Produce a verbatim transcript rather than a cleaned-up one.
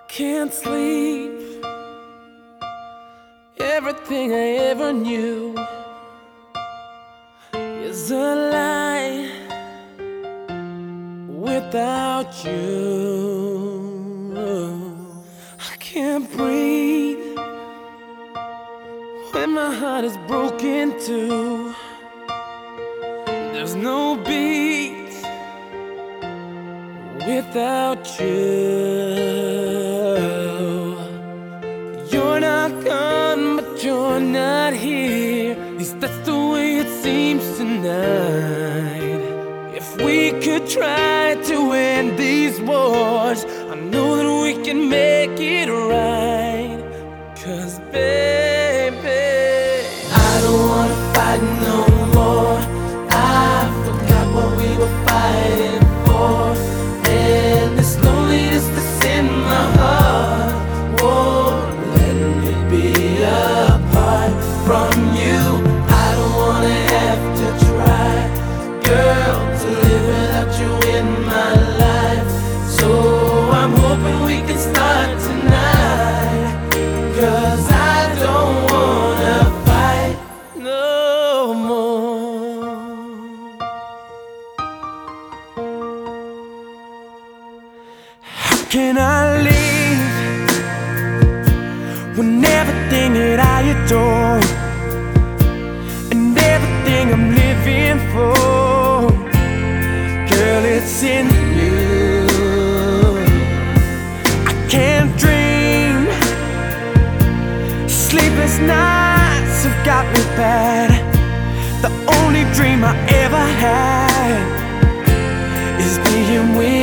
can't sleep. Everything I ever knew is a lie without you. I can't breathe when my heart is broken too. There's no beat without you. You're not gone, but you're not here. At least that's the way it seems tonight. If we could try to end these wars, I know that we can make it right. 'Cause baby, I don't wanna fight no more. I forgot what we were fighting for, and this loneliness that's in my heart won't let me be apart from you. I don't wanna have to try, girl, to live without you in my life. So I'm hoping we can start tonight, 'cause I don't wanna fight no more. How can I leave when everything that I adore and everything I'm living for, girl, it's in you? I can't dream, sleepless nights have got me bad. The only dream I ever had is being with